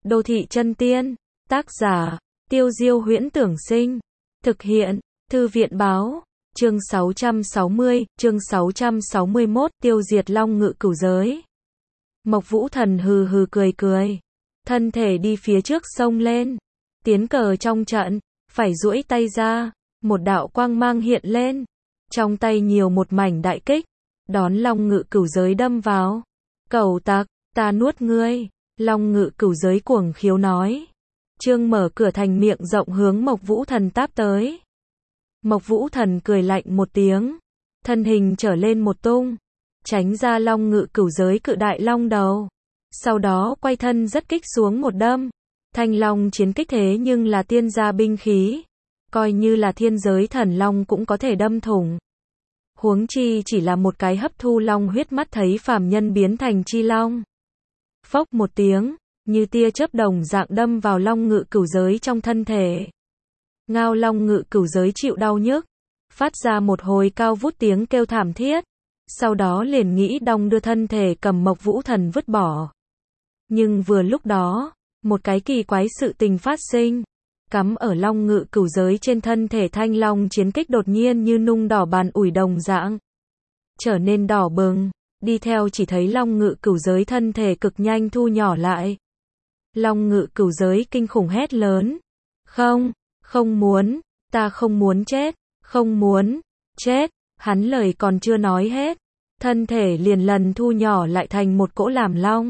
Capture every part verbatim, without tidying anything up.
Đô thị chân tiên, tác giả, Tiêu Diêu Huyễn Tưởng Sinh, thực hiện, Thư viện Báo, chương sáu trăm sáu mươi, chương sáu trăm sáu mươi mốt, tiêu diệt long ngự cửu giới. Mộc Vũ Thần hừ hừ cười cười, thân thể đi phía trước xông lên, tiến cờ trong trận, phải duỗi tay ra, một đạo quang mang hiện lên, trong tay nhiều một mảnh đại kích, đón long ngự cửu giới đâm vào. Cẩu tặc, ta nuốt ngươi, long ngự cửu giới cuồng khiếu nói. Trương mở cửa thành miệng rộng hướng Mộc Vũ Thần táp tới. Mộc Vũ Thần cười lạnh một tiếng, thân hình trở lên một tung, tránh ra long ngự cửu giới cự đại long đầu. Sau đó quay thân rất kích xuống một đâm. Thanh long chiến kích thế nhưng là tiên gia binh khí, coi như là thiên giới thần long cũng có thể đâm thủng. Huống chi chỉ là một cái hấp thu long huyết mắt thấy phàm nhân biến thành chi long. Phốc một tiếng, như tia chớp đồng dạng đâm vào long ngự cửu giới trong thân thể. Ngao long ngự cửu giới chịu đau nhức, phát ra một hồi cao vút tiếng kêu thảm thiết. Sau đó liền nghĩ đong đưa thân thể cầm Mộc Vũ Thần vứt bỏ. Nhưng vừa lúc đó, một cái kỳ quái sự tình phát sinh. Cắm ở long ngự cửu giới trên thân thể thanh long chiến kích đột nhiên như nung đỏ bàn ủi đồng dạng, trở nên đỏ bừng, đi theo chỉ thấy long ngự cửu giới thân thể cực nhanh thu nhỏ lại. Long ngự cửu giới kinh khủng hét lớn. Không, không muốn, ta không muốn chết, không muốn chết. Hắn lời còn chưa nói hết, thân thể liền lần thu nhỏ lại thành một cỗ làm long.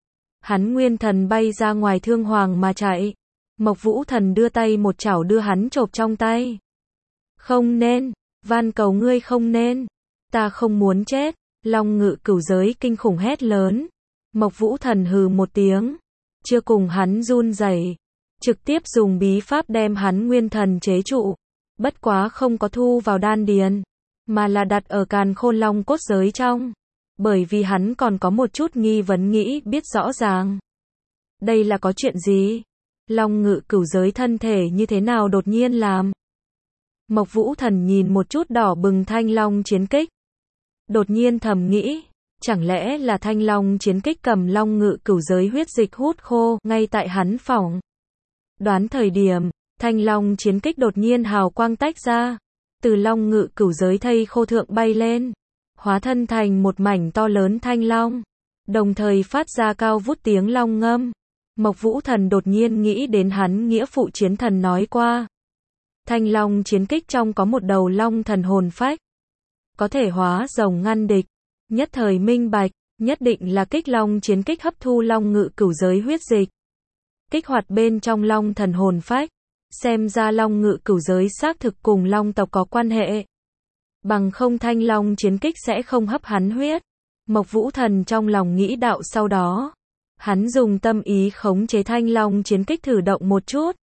Hắn nguyên thần bay ra ngoài thương hoàng mà chạy. Mộc Vũ Thần đưa tay một chảo đưa hắn chộp trong tay. Không nên, van cầu ngươi không nên, ta không muốn chết. Long ngự cửu giới kinh khủng hét lớn. Mộc Vũ Thần hừ một tiếng, chưa cùng hắn run rẩy, trực tiếp dùng bí pháp đem hắn nguyên thần chế trụ. Bất quá không có thu vào đan điền, mà là đặt ở càn khôn long cốt giới trong. Bởi vì hắn còn có một chút nghi vấn nghĩ biết rõ ràng. Đây là có chuyện gì? Long ngự cửu giới thân thể như thế nào đột nhiên làm? Mộc Vũ Thần nhìn một chút đỏ bừng thanh long chiến kích. Đột nhiên thầm nghĩ, chẳng lẽ là thanh long chiến kích cầm long ngự cửu giới huyết dịch hút khô ngay tại hắn phỏng. Đoán thời điểm, thanh long chiến kích đột nhiên hào quang tách ra, từ long ngự cửu giới thây khô thượng bay lên, hóa thân thành một mảnh to lớn thanh long, đồng thời phát ra cao vút tiếng long ngâm. Mộc Vũ Thần đột nhiên nghĩ đến hắn nghĩa phụ chiến thần nói qua. Thanh long chiến kích trong có một đầu long thần hồn phách, có thể hóa rồng ngăn địch. Nhất thời minh bạch, nhất định là kích long chiến kích hấp thu long ngự cửu giới huyết dịch, kích hoạt bên trong long thần hồn phách. Xem ra long ngự cửu giới xác thực cùng long tộc có quan hệ. Bằng không thanh long chiến kích sẽ không hấp hắn huyết. Mộc Vũ Thần trong lòng nghĩ đạo, sau đó hắn dùng tâm ý khống chế thanh long chiến kích thử động một chút.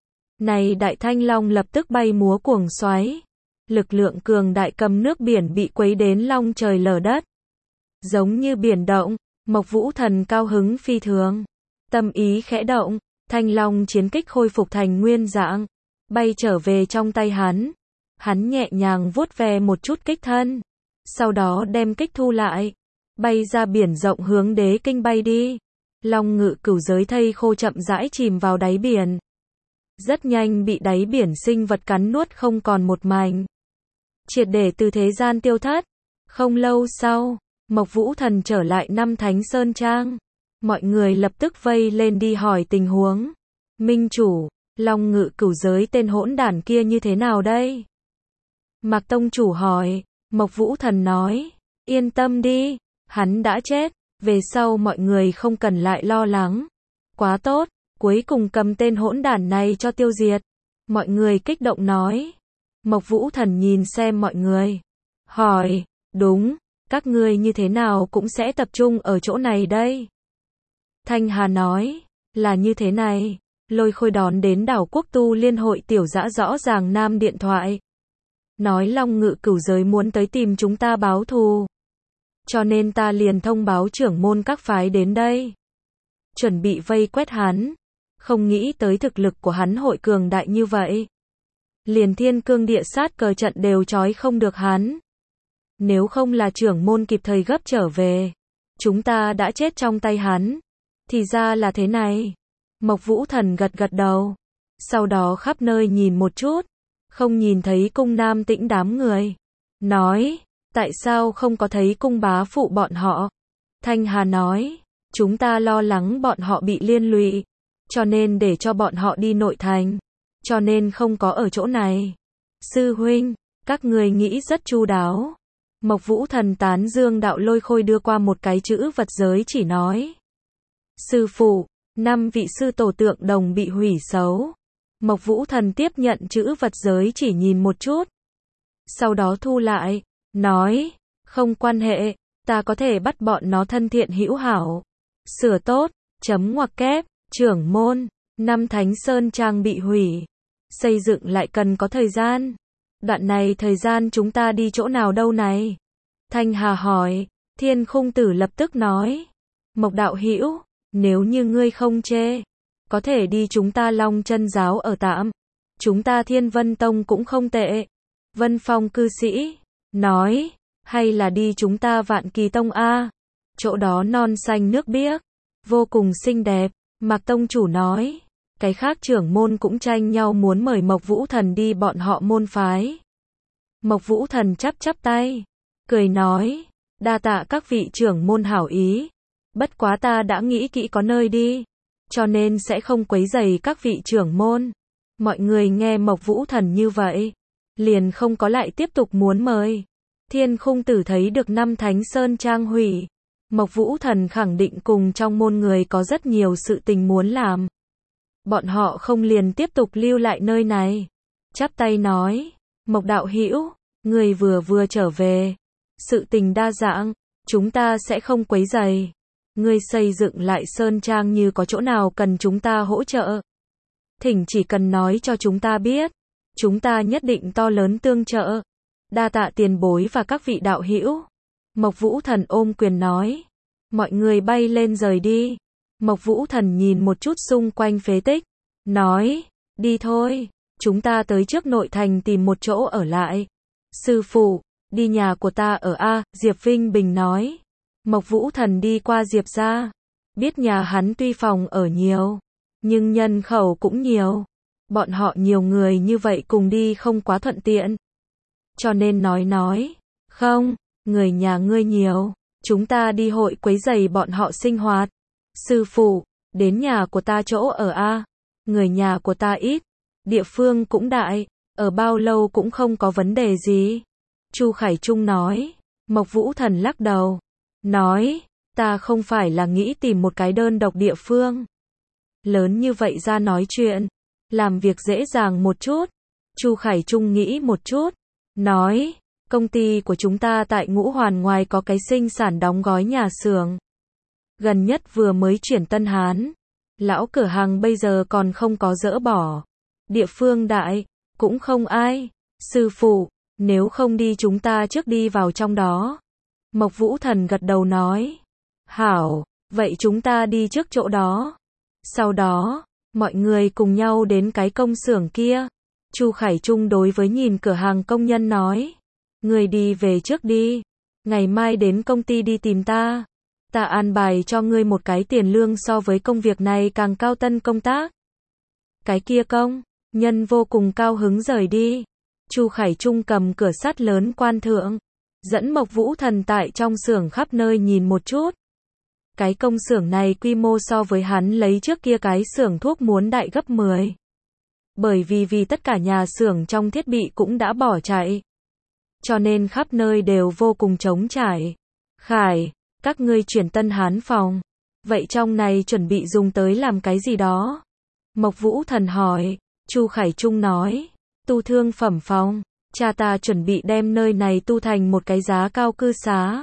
Này đại thanh long lập tức bay múa cuồng xoáy. Lực lượng cường đại cầm nước biển bị quấy đến long trời lở đất. Giống như biển động, Mộc Vũ Thần cao hứng phi thường. Tâm ý khẽ động, thanh long chiến kích khôi phục thành nguyên dạng, bay trở về trong tay hắn. Hắn nhẹ nhàng vuốt ve một chút kích thân, sau đó đem kích thu lại, bay ra biển rộng hướng đế kinh bay đi. Long ngự cửu giới thây khô chậm rãi chìm vào đáy biển. Rất nhanh bị đáy biển sinh vật cắn nuốt không còn một mảnh, triệt để từ thế gian tiêu thất. Không lâu sau, Mộc Vũ Thần trở lại Năm Thánh Sơn Trang. Mọi người lập tức vây lên đi hỏi tình huống. Minh chủ, long ngự cửu giới tên hỗn đản kia như thế nào đây? Mạc Tông chủ hỏi. Mộc Vũ Thần nói, yên tâm đi, hắn đã chết. Về sau mọi người không cần lại lo lắng. Quá tốt, cuối cùng cầm tên hỗn đản này cho tiêu diệt. Mọi người kích động nói. Mộc Vũ Thần nhìn xem mọi người, hỏi, đúng, các ngươi như thế nào cũng sẽ tập trung ở chỗ này đây? Thanh Hà nói, là như thế này, Lôi Khôi đón đến đảo quốc tu liên hội tiểu dã rõ ràng nam điện thoại. Nói long ngự cửu giới muốn tới tìm chúng ta báo thù. Cho nên ta liền thông báo trưởng môn các phái đến đây, chuẩn bị vây quét hắn. Không nghĩ tới thực lực của hắn hội cường đại như vậy. Liền thiên cương địa sát cờ trận đều trói không được hắn. Nếu không là trưởng môn kịp thời gấp trở về, chúng ta đã chết trong tay hắn. Thì ra là thế này. Mộc Vũ Thần gật gật đầu. Sau đó khắp nơi nhìn một chút. Không nhìn thấy cung Nam Tĩnh đám người. Nói, tại sao không có thấy cung bá phụ bọn họ? Thanh Hà nói, chúng ta lo lắng bọn họ bị liên lụy, cho nên để cho bọn họ đi nội thành, cho nên không có ở chỗ này. Sư huynh, các người nghĩ rất chu đáo. Mộc Vũ Thần tán dương. Đạo Lôi Khôi đưa qua một cái chữ vật giới chỉ nói. Sư phụ, năm vị sư tổ tượng đồng bị hủy xấu. Mộc Vũ Thần tiếp nhận chữ vật giới chỉ nhìn một chút. Sau đó thu lại, nói, không quan hệ, ta có thể bắt bọn nó thân thiện hữu hảo. Sửa tốt, chấm ngoặc kép, trưởng môn, năm Thánh Sơn Trang bị hủy. Xây dựng lại cần có thời gian. Đoạn này thời gian chúng ta đi chỗ nào đâu này? Thanh Hà hỏi. Thiên Khung Tử lập tức nói. Mộc đạo hữu, nếu như ngươi không chê, có thể đi chúng ta Long Chân giáo ở tạm. Chúng ta Thiên Vân Tông cũng không tệ. Vân Phong cư sĩ nói, hay là đi chúng ta Vạn Kỳ Tông a? Chỗ đó non xanh nước biếc, vô cùng xinh đẹp. Mạc tông chủ nói, cái khác trưởng môn cũng tranh nhau muốn mời Mộc Vũ Thần đi bọn họ môn phái. Mộc Vũ Thần chắp chắp tay, cười nói, đa tạ các vị trưởng môn hảo ý, bất quá ta đã nghĩ kỹ có nơi đi, cho nên sẽ không quấy rầy các vị trưởng môn. Mọi người nghe Mộc Vũ Thần như vậy, liền không có lại tiếp tục muốn mời. Thiên Khung Tử thấy được năm Thánh Sơn Trang hủy, Mộc Vũ Thần khẳng định cùng trong môn người có rất nhiều sự tình muốn làm. Bọn họ không liền tiếp tục lưu lại nơi này. Chắp tay nói, Mộc đạo hữu, người vừa vừa trở về, sự tình đa dạng, chúng ta sẽ không quấy rầy. Ngươi xây dựng lại Sơn Trang như có chỗ nào cần chúng ta hỗ trợ, thỉnh chỉ cần nói cho chúng ta biết, chúng ta nhất định to lớn tương trợ. Đa tạ tiền bối và các vị đạo hữu. Mộc Vũ Thần ôm quyền nói. Mọi người bay lên rời đi. Mộc Vũ Thần nhìn một chút xung quanh phế tích, nói, đi thôi, chúng ta tới trước nội thành tìm một chỗ ở lại. Sư phụ, đi nhà của ta ở a, Diệp Vinh Bình nói. Mộc Vũ Thần đi qua Diệp gia, biết nhà hắn tuy phòng ở nhiều, nhưng nhân khẩu cũng nhiều. Bọn họ nhiều người như vậy cùng đi không quá thuận tiện. Cho nên nói nói, không, người nhà ngươi nhiều, chúng ta đi hội quấy rầy bọn họ sinh hoạt. Sư phụ, đến nhà của ta chỗ ở a, người nhà của ta ít, địa phương cũng đại, ở bao lâu cũng không có vấn đề gì. Chu Khải Trung nói. Mộc Vũ Thần lắc đầu, nói, ta không phải là nghĩ tìm một cái đơn độc địa phương lớn như vậy ra nói chuyện, làm việc dễ dàng một chút. Chu Khải Trung nghĩ một chút, nói, công ty của chúng ta tại Ngũ Hoàn ngoài có cái sinh sản đóng gói nhà xưởng, gần nhất vừa mới chuyển Tân Hán, lão cửa hàng bây giờ còn không có dỡ bỏ. Địa phương đại, cũng không ai. Sư phụ, nếu không đi chúng ta trước đi vào trong đó. Mộc Vũ Thần gật đầu nói, hảo, vậy chúng ta đi trước chỗ đó. Sau đó, mọi người cùng nhau đến cái công xưởng kia. Chu Khải Trung đối với nhìn cửa hàng công nhân nói, người đi về trước đi, ngày mai đến công ty đi tìm ta. Ta an bài cho ngươi một cái tiền lương so với công việc này càng cao tân công tác. Cái kia công nhân vô cùng cao hứng rời đi. Chu Khải Trung cầm cửa sắt lớn quan thượng, dẫn Mộc Vũ Thần tại trong xưởng khắp nơi nhìn một chút. Cái công xưởng này quy mô so với hắn lấy trước kia cái xưởng thuốc muốn đại gấp mười. Bởi vì vì tất cả nhà xưởng trong thiết bị cũng đã bỏ chạy, cho nên khắp nơi đều vô cùng trống trải. Khải, các ngươi chuyển Tân Hán phòng, vậy trong này chuẩn bị dùng tới làm cái gì đó? Mộc Vũ Thần hỏi. Chu Khải Trung nói, tu thương phẩm phòng, cha ta chuẩn bị đem nơi này tu thành một cái giá cao cư xá.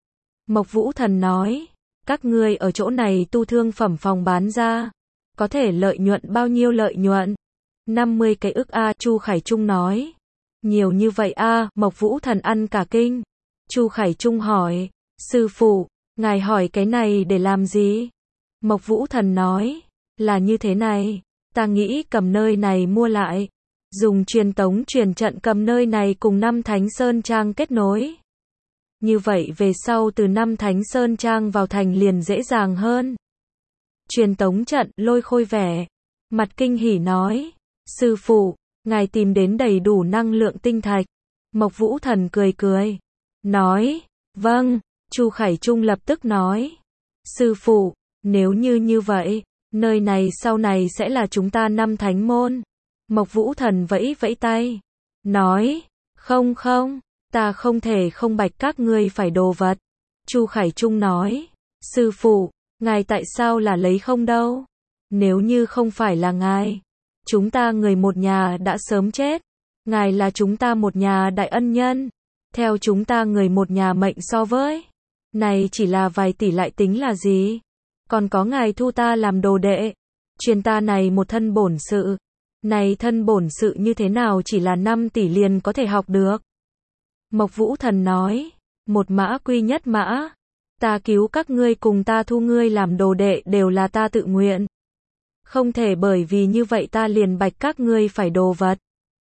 Mộc Vũ Thần nói, các ngươi ở chỗ này tu thương phẩm phòng bán ra, có thể lợi nhuận bao nhiêu lợi nhuận? năm mươi cái ức a, Chu Khải Trung nói. Nhiều như vậy a, Mộc Vũ Thần ăn cả kinh. Chu Khải Trung hỏi, sư phụ, ngài hỏi cái này để làm gì? Mộc Vũ Thần nói, là như thế này, ta nghĩ cầm nơi này mua lại, dùng truyền tống truyền trận cầm nơi này cùng năm Thánh Sơn Trang kết nối. Như vậy về sau từ năm Thánh Sơn Trang vào thành liền dễ dàng hơn. Truyền tống trận, Lôi Khôi vẻ mặt kinh hỉ nói. Sư phụ, ngài tìm đến đầy đủ năng lượng tinh thạch. Mộc Vũ Thần cười cười. Nói, vâng, Chu Khải Trung lập tức nói. Sư phụ, nếu như như vậy, nơi này sau này sẽ là chúng ta năm thánh môn. Mộc Vũ Thần vẫy vẫy tay. Nói, không không, ta không thể không bạch các ngươi phải đồ vật. Chu Khải Trung nói, sư phụ, ngài tại sao là lấy không đâu? Nếu như không phải là ngài, chúng ta người một nhà đã sớm chết. Ngài là chúng ta một nhà đại ân nhân. Theo chúng ta người một nhà mệnh so với này chỉ là vài tỷ lại tính là gì? Còn có ngài thu ta làm đồ đệ, truyền ta này một thân bổn sự. Này thân bổn sự như thế nào chỉ là năm tỷ liền có thể học được? Mộc Vũ Thần nói, một mã quy nhất mã. Ta cứu các ngươi cùng ta thu ngươi làm đồ đệ đều là ta tự nguyện. Không thể bởi vì như vậy ta liền bạch các ngươi phải đồ vật.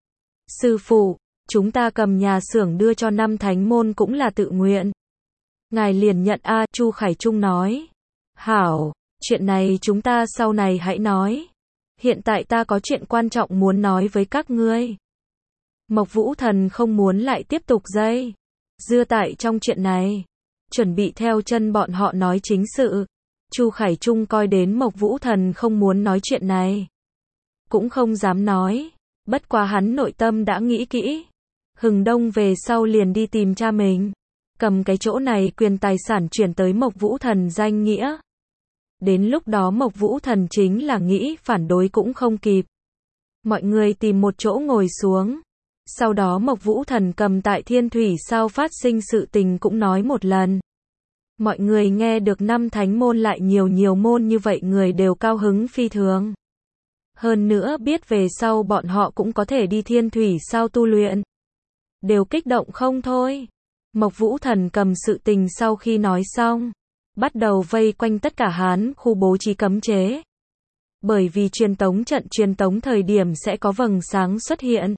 Sư phụ, chúng ta cầm nhà xưởng đưa cho năm thánh môn cũng là tự nguyện. Ngài liền nhận a, Chu Khải Trung nói. Hảo, chuyện này chúng ta sau này hãy nói. Hiện tại ta có chuyện quan trọng muốn nói với các ngươi. Mộc Vũ Thần không muốn lại tiếp tục dây dưa tại trong chuyện này, chuẩn bị theo chân bọn họ nói chính sự. Chu Khải Trung coi đến Mộc Vũ Thần không muốn nói chuyện này, cũng không dám nói, bất quá hắn nội tâm đã nghĩ kỹ. Hừng đông về sau liền đi tìm cha mình, cầm cái chỗ này quyền tài sản chuyển tới Mộc Vũ Thần danh nghĩa. Đến lúc đó Mộc Vũ Thần chính là nghĩ phản đối cũng không kịp. Mọi người tìm một chỗ ngồi xuống. Sau đó Mộc Vũ Thần cầm tại Thiên Thủy sao phát sinh sự tình cũng nói một lần. Mọi người nghe được năm thánh môn lại nhiều nhiều môn như vậy người đều cao hứng phi thường. Hơn nữa biết về sau bọn họ cũng có thể đi Thiên Thủy sao tu luyện. Đều kích động không thôi. Mộc Vũ Thần cầm sự tình sau khi nói xong, bắt đầu vây quanh tất cả Hán khu bố trí cấm chế. Bởi vì truyền tống trận truyền tống thời điểm sẽ có vầng sáng xuất hiện.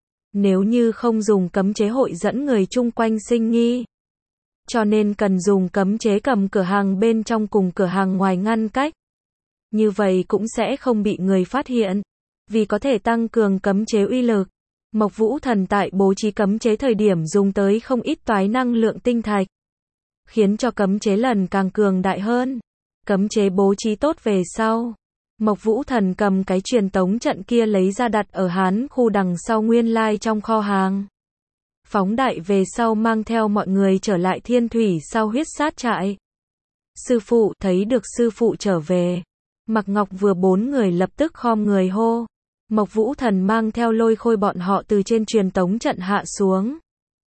Nếu như không dùng cấm chế hội dẫn người chung quanh sinh nghi. Cho nên cần dùng cấm chế cầm cửa hàng bên trong cùng cửa hàng ngoài ngăn cách. Như vậy cũng sẽ không bị người phát hiện. Vì có thể tăng cường cấm chế uy lực, Mộc Vũ Thần tại bố trí cấm chế thời điểm dùng tới không ít toái năng lượng tinh thạch, khiến cho cấm chế lần càng cường đại hơn. Cấm chế bố trí tốt về sau, Mộc Vũ Thần cầm cái truyền tống trận kia lấy ra đặt ở Hán khu đằng sau nguyên lai trong kho hàng. Phóng đại về sau mang theo mọi người trở lại Thiên Thủy sao huyết sát trại. Sư phụ, thấy được sư phụ trở về. Mạc Ngọc vừa bốn người lập tức khom người hô. Mộc Vũ Thần mang theo Lôi Khôi bọn họ từ trên truyền tống trận hạ xuống.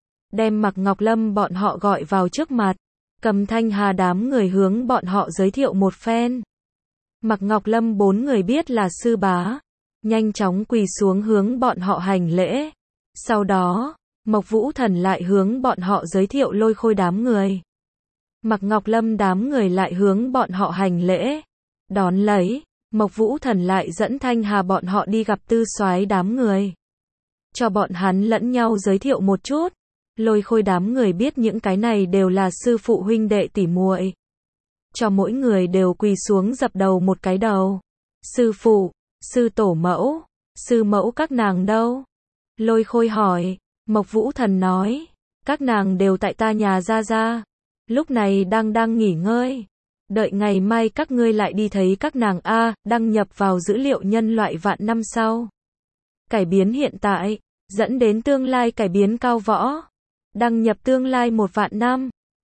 Đem Mạc Ngọc Lâm bọn họ gọi vào trước mặt. Cầm Thanh Hà đám người hướng bọn họ giới thiệu một phen. Mạc Ngọc Lâm bốn người biết là sư bá, nhanh chóng quỳ xuống hướng bọn họ hành lễ. Sau đó, Mộc Vũ Thần lại hướng bọn họ giới thiệu Lôi Khôi đám người. Mạc Ngọc Lâm đám người lại hướng bọn họ hành lễ. Đón lấy, Mộc Vũ Thần lại dẫn Thanh Hà bọn họ đi gặp Tư Soái đám người. Cho bọn hắn lẫn nhau giới thiệu một chút. Lôi Khôi đám người biết những cái này đều là sư phụ huynh đệ tỷ muội. Cho mỗi người đều quỳ xuống dập đầu một cái đầu. Sư phụ, sư tổ mẫu, sư mẫu các nàng đâu? Lôi Khôi hỏi. Mộc Vũ Thần nói, các nàng đều tại ta nhà gia gia, lúc này đang đang nghỉ ngơi. Đợi ngày mai các ngươi lại đi thấy các nàng a, đăng nhập vào dữ liệu nhân loại vạn năm sau. Cải biến hiện tại, dẫn đến tương lai cải biến cao võ. Đăng nhập tương lai một vạn năm.